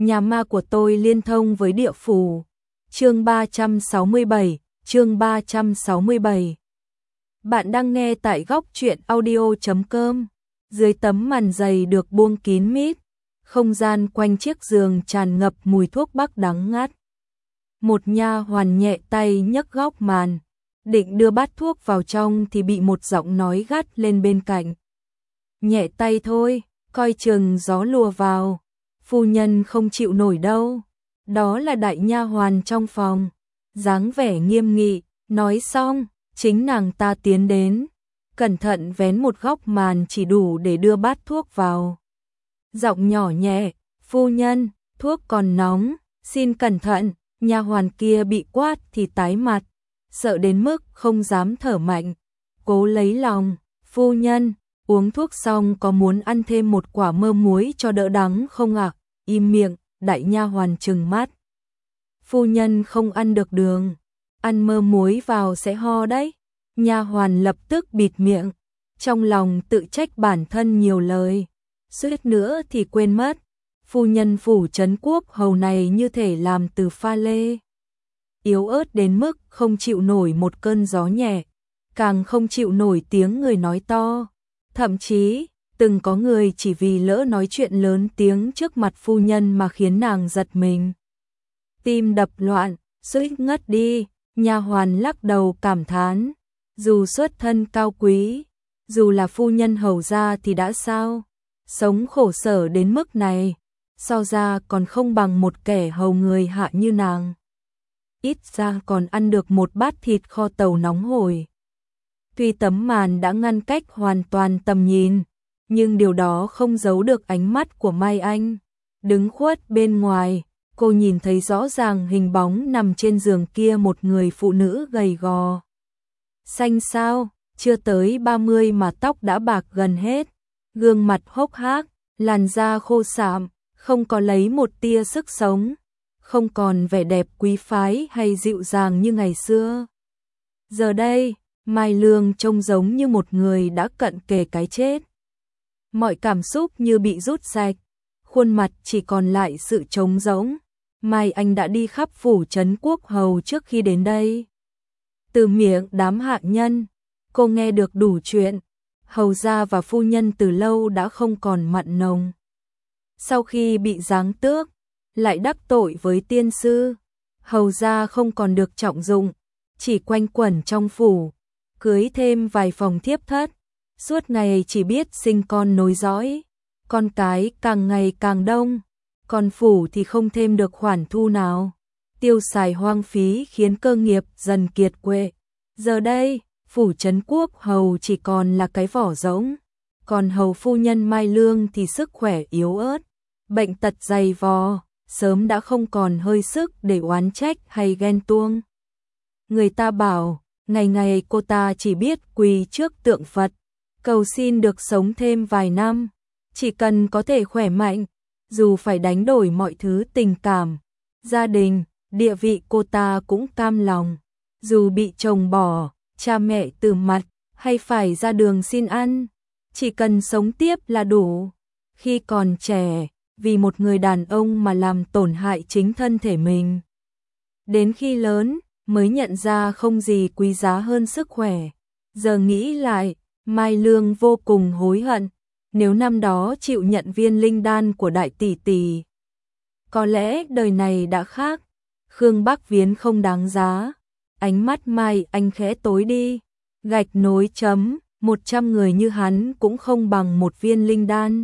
nhà ma của tôi liên thông với địa phủ. Chương 367, chương 367. Bạn đang nghe tại góc truyện audio.com. Dưới tấm màn dày được buông kín mít, không gian quanh chiếc giường tràn ngập mùi thuốc bắc đắng ngắt. Một nha hoàn nhẹ tay nhấc góc màn, định đưa bát thuốc vào trong thì bị một giọng nói gắt lên bên cạnh. Nhẹ tay thôi, coi chừng gió lùa vào, phu nhân không chịu nổi đâu. Đó là đại nha hoàn trong phòng, dáng vẻ nghiêm nghị, nói xong, chính nàng ta tiến đến, cẩn thận vén một góc màn chỉ đủ để đưa bát thuốc vào. Giọng nhỏ nhẹ, phu nhân, thuốc còn nóng, xin cẩn thận. Nha hoàn kia bị quát thì tái mặt, sợ đến mức không dám thở mạnh, cố lấy lòng, phu nhân, uống thuốc xong có muốn ăn thêm một quả mơ muối cho đỡ đắng không ạ? Im miệng, đại nha hoàn trừng mắt. Phu nhân không ăn được đường, ăn mơ muối vào sẽ ho đấy. Nha hoàn lập tức bịt miệng, trong lòng tự trách bản thân nhiều lời, suýt nữa thì quên mất. Phu nhân phủ trấn quốc hầu này như thể làm từ pha lê, yếu ớt đến mức không chịu nổi một cơn gió nhẹ, càng không chịu nổi tiếng người nói to. Thậm chí, từng có người chỉ vì lỡ nói chuyện lớn tiếng trước mặt phu nhân mà khiến nàng giật mình. Tim đập loạn, suýt ngất đi, nha hoàn lắc đầu cảm thán, dù xuất thân cao quý, dù là phu nhân hầu gia thì đã sao, sống khổ sở đến mức này, so ra còn không bằng một kẻ hầu người hạ như nàng. Ít ra còn ăn được một bát thịt kho tàu nóng hổi. Tuy tấm màn đã ngăn cách hoàn toàn tầm nhìn, nhưng điều đó không giấu được ánh mắt của Mai Anh. Đứng khuất bên ngoài, cô nhìn thấy rõ ràng hình bóng nằm trên giường kia một người phụ nữ gầy gò. Xanh xao, chưa tới 30 mà tóc đã bạc gần hết, gương mặt hốc hác, làn da khô sạm, không có lấy một tia sức sống, không còn vẻ đẹp quý phái hay dịu dàng như ngày xưa. Giờ đây, Mai Lương trông giống như một người đã cận kề cái chết. Mọi cảm xúc như bị rút sạch, khuôn mặt chỉ còn lại sự trống rỗng. Mai Anh đã đi khắp phủ trấn quốc hầu trước khi đến đây. Từ miệng đám hạ nhân, cô nghe được đủ chuyện. Hầu gia và phu nhân từ lâu đã không còn mặn nồng. Sau khi bị giáng tước, lại đắc tội với tiên sư, hầu gia không còn được trọng dụng, chỉ quanh quẩn trong phủ, cưới thêm vài phòng thiếp thất, suốt ngày chỉ biết sinh con nối dõi, con cái càng ngày càng đông, còn phủ thì không thêm được khoản thu nào, tiêu xài hoang phí khiến cơ nghiệp dần kiệt quệ. Giờ đây, phủ trấn quốc hầu chỉ còn là cái vỏ rỗng, còn hầu phu nhân Mai Lương thì sức khỏe yếu ớt, bệnh tật dày vò, sớm đã không còn hơi sức để oán trách hay ghen tuông. Người ta bảo, ngày ngày cô ta chỉ biết quỳ trước tượng Phật, cầu xin được sống thêm vài năm, chỉ cần có thể khỏe mạnh, dù phải đánh đổi mọi thứ tình cảm, gia đình, địa vị cô ta cũng cam lòng, dù bị chồng bỏ, cha mẹ từ mặt, hay phải ra đường xin ăn, chỉ cần sống tiếp là đủ. Khi còn trẻ, vì một người đàn ông mà làm tổn hại chính thân thể mình. Đến khi lớn, mới nhận ra không gì quý giá hơn sức khỏe. Giờ nghĩ lại, Mai Lương vô cùng hối hận. Nếu năm đó chịu nhận viên linh đan của đại tỷ tỷ, có lẽ đời này đã khác. Khương Bắc Viễn không đáng giá. Ánh mắt Mai Anh khẽ tối đi. Gạch nối chấm, 100 người như hắn cũng không bằng một viên linh đan.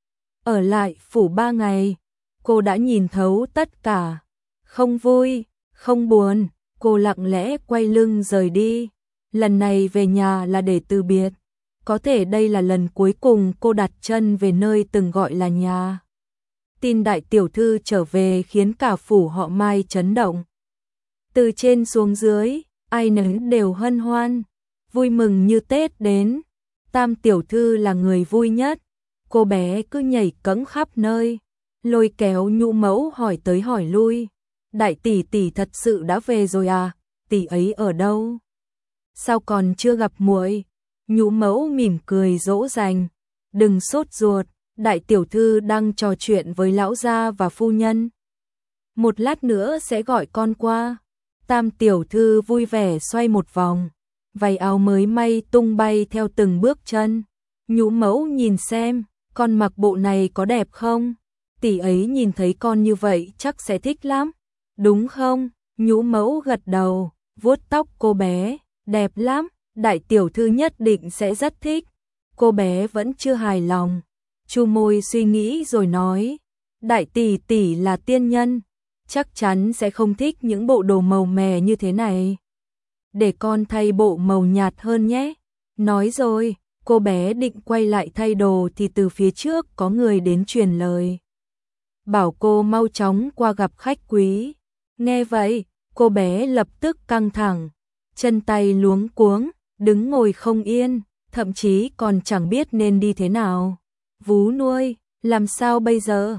Ở lại phủ 3 ngày, cô đã nhìn thấu tất cả. Không vui, không buồn, cô lặng lẽ quay lưng rời đi. Lần này về nhà là để từ biệt. Có thể đây là lần cuối cùng cô đặt chân về nơi từng gọi là nhà. Tin đại tiểu thư trở về khiến cả phủ họ Mai chấn động. Từ trên xuống dưới, ai nấy đều hân hoan, vui mừng như Tết đến. Tam tiểu thư là người vui nhất. Cô bé cứ nhảy cẫng khắp nơi, lôi kéo Nhũ mẫu hỏi tới hỏi lui. Đại tỷ tỷ thật sự đã về rồi à? Tỷ ấy ở đâu? Sao còn chưa gặp muội? Nhũ mẫu mỉm cười dỗ dành. Đừng sốt ruột, đại tiểu thư đang trò chuyện với lão gia và phu nhân. Một lát nữa sẽ gọi con qua. Tam tiểu thư vui vẻ xoay một vòng, váy áo mới may tung bay theo từng bước chân. Nhũ mẫu nhìn xem, con mặc bộ này có đẹp không? Tỷ ấy nhìn thấy con như vậy chắc sẽ thích lắm, đúng không? Nhũ mẫu gật đầu, vuốt tóc cô bé, đẹp lắm, đại tiểu thư nhất định sẽ rất thích. Cô bé vẫn chưa hài lòng, chu môi suy nghĩ rồi nói, đại tỷ tỷ là tiên nhân, chắc chắn sẽ không thích những bộ đồ màu mè như thế này. Để con thay bộ màu nhạt hơn nhé. Nói rồi, cô bé định quay lại thay đồ thì từ phía trước có người đến truyền lời, bảo cô mau chóng qua gặp khách quý. Nghe vậy, cô bé lập tức căng thẳng, chân tay luống cuống, đứng ngồi không yên, thậm chí còn chẳng biết nên đi thế nào. Vú nuôi, làm sao bây giờ?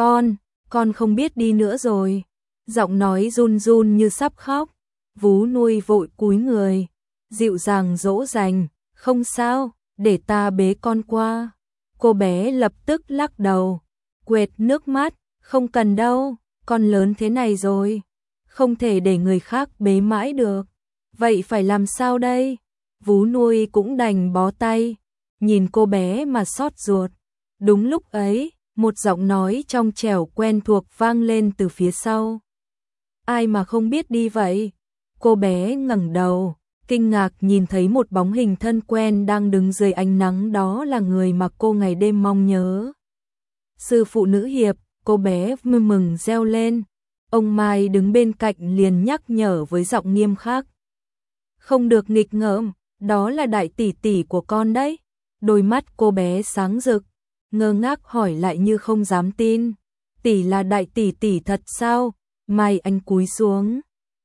Con không biết đi nữa rồi. Giọng nói run run như sắp khóc. Vú nuôi vội cúi người, dịu dàng dỗ dành, không sao, để ta bế con qua. Cô bé lập tức lắc đầu, quệt nước mắt, không cần đâu, con lớn thế này rồi, không thể để người khác bế mãi được. Vậy phải làm sao đây? Vú nuôi cũng đành bó tay, nhìn cô bé mà xót ruột. Đúng lúc ấy, một giọng nói trong trẻo quen thuộc vang lên từ phía sau. Ai mà không biết đi vậy? Cô bé ngẩng đầu, kinh ngạc nhìn thấy một bóng hình thân quen đang đứng dưới ánh nắng, đó là người mà cô ngày đêm mong nhớ. Sư phụ Nữ Hiệp, cô bé mừng reo lên. Ông Mai đứng bên cạnh liền nhắc nhở với giọng nghiêm khắc. Không được nghịch ngợm, đó là đại tỷ tỷ của con đấy. Đôi mắt cô bé sáng rực, ngơ ngác hỏi lại như không dám tin. Tỷ là đại tỷ tỷ thật sao? Mai Anh cúi xuống,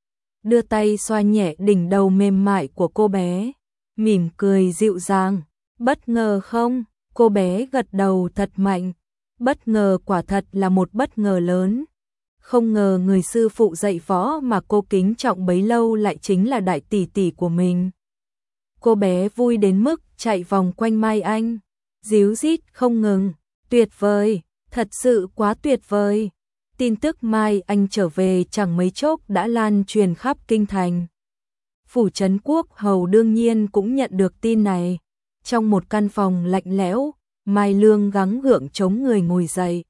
đưa tay xoa nhẹ đỉnh đầu mềm mại của cô bé, mỉm cười dịu dàng. Bất ngờ không? Cô bé gật đầu thật mạnh. Bất ngờ, quả thật là một bất ngờ lớn. Không ngờ người sư phụ dạy võ mà cô kính trọng bấy lâu lại chính là đại tỷ tỷ của mình. Cô bé vui đến mức chạy vòng quanh Mai Anh, ríu rít không ngừng. Tuyệt vời, thật sự quá tuyệt vời. Tin tức Mai Anh trở về chẳng mấy chốc đã lan truyền khắp kinh thành. Phủ trấn quốc hầu đương nhiên cũng nhận được tin này. Trong một căn phòng lạnh lẽo, Mai Lương gắng gượng chống người ngồi dậy.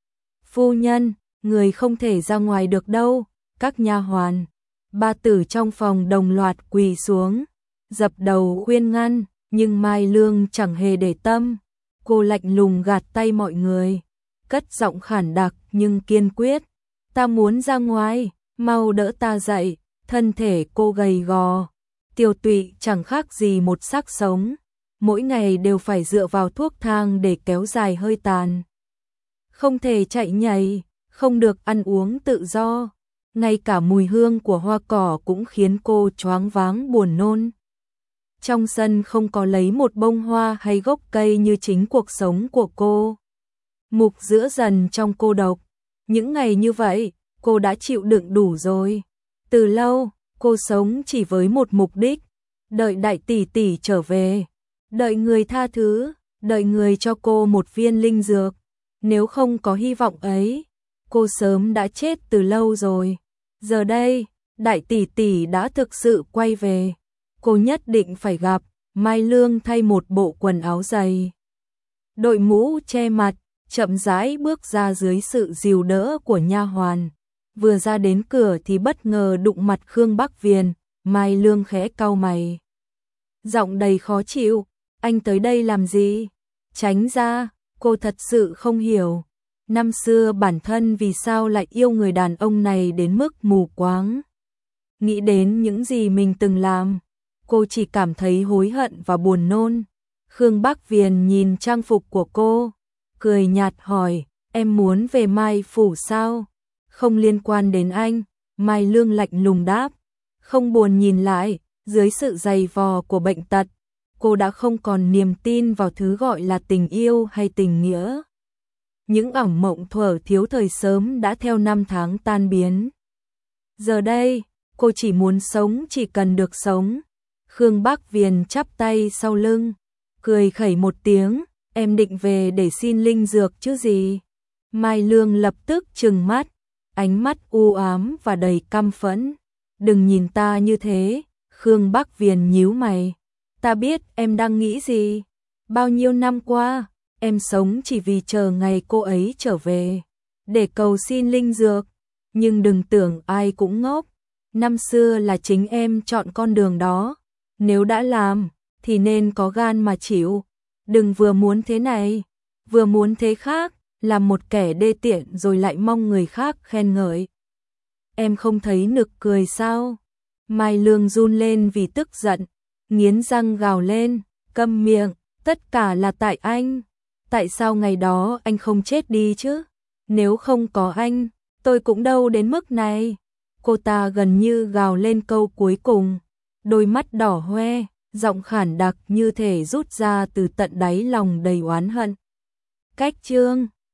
Phu nhân, người không thể ra ngoài được đâu. Các nha hoàn, bà tử trong phòng đồng loạt quỳ xuống, dập đầu khuyên ngăn, nhưng Mai Lương chẳng hề để tâm. Cô lạnh lùng gạt tay mọi người, cất giọng khản đặc nhưng kiên quyết. Ta muốn ra ngoài, mau đỡ ta dậy. Thân thể cô gầy gò, tiêu tụy chẳng khác gì một xác sống. Mỗi ngày đều phải dựa vào thuốc thang để kéo dài hơi tàn. Không thể chạy nhảy, không được ăn uống tự do. Ngay cả mùi hương của hoa cỏ cũng khiến cô choáng váng buồn nôn. Trong sân không có lấy một bông hoa hay gốc cây như chính cuộc sống của cô. Mục giữa dần trong cô độc. Những ngày như vậy, cô đã chịu đựng đủ rồi. Từ lâu, cô sống chỉ với một mục đích, đợi đại tỷ tỷ trở về, đợi người tha thứ, đợi người cho cô một viên linh dược. Nếu không có hy vọng ấy, cô sớm đã chết từ lâu rồi. Giờ đây, đại tỷ tỷ đã thực sự quay về. Cô nhất định phải gặp. Mai Lương thay một bộ quần áo dày, đội mũ che mặt, chậm rãi bước ra dưới sự dìu đỡ của nha hoàn. Vừa ra đến cửa thì bất ngờ đụng mặt Khương Bắc Viền. Mai Lương khẽ cau mày, giọng đầy khó chịu. Anh tới đây làm gì? Tránh ra. Cô thật sự không hiểu. Năm xưa bản thân vì sao lại yêu người đàn ông này đến mức mù quáng. Nghĩ đến những gì mình từng làm, cô chỉ cảm thấy hối hận và buồn nôn. Khương Bắc Viền nhìn trang phục của cô, cười nhạt hỏi, em muốn về Mai Phủ sao? Không liên quan đến anh. Mai Lương lạnh lùng đáp, không buồn nhìn lại. Dưới sự dày vò của bệnh tật, cô đã không còn niềm tin vào thứ gọi là tình yêu hay tình nghĩa. Những ảo mộng thuở thiếu thời sớm đã theo năm tháng tan biến. Giờ đây, cô chỉ muốn sống, chỉ cần được sống. Khương Bắc Viền chắp tay sau lưng, cười khẩy một tiếng, em định về để xin linh dược chứ gì? Mai Lương lập tức trừng mắt, ánh mắt u ám và đầy căm phẫn. Đừng nhìn ta như thế, Khương Bắc Viền nhíu mày. Ta biết em đang nghĩ gì. Bao nhiêu năm qua, em sống chỉ vì chờ ngày cô ấy trở về, để cầu xin linh dược. Nhưng đừng tưởng ai cũng ngốc. Năm xưa là chính em chọn con đường đó. Nếu đã làm, thì nên có gan mà chịu. Đừng vừa muốn thế này, vừa muốn thế khác, làm một kẻ đê tiện rồi lại mong người khác khen ngợi. Em không thấy nực cười sao? Mai Lương run lên vì tức giận, nghiến răng gào lên, câm miệng, tất cả là tại anh. Tại sao ngày đó anh không chết đi chứ? Nếu không có anh, tôi cũng đâu đến mức này. Cô ta gần như gào lên câu cuối cùng, đôi mắt đỏ hoe, giọng khản đặc như thể rút ra từ tận đáy lòng đầy oán hận. Cách chương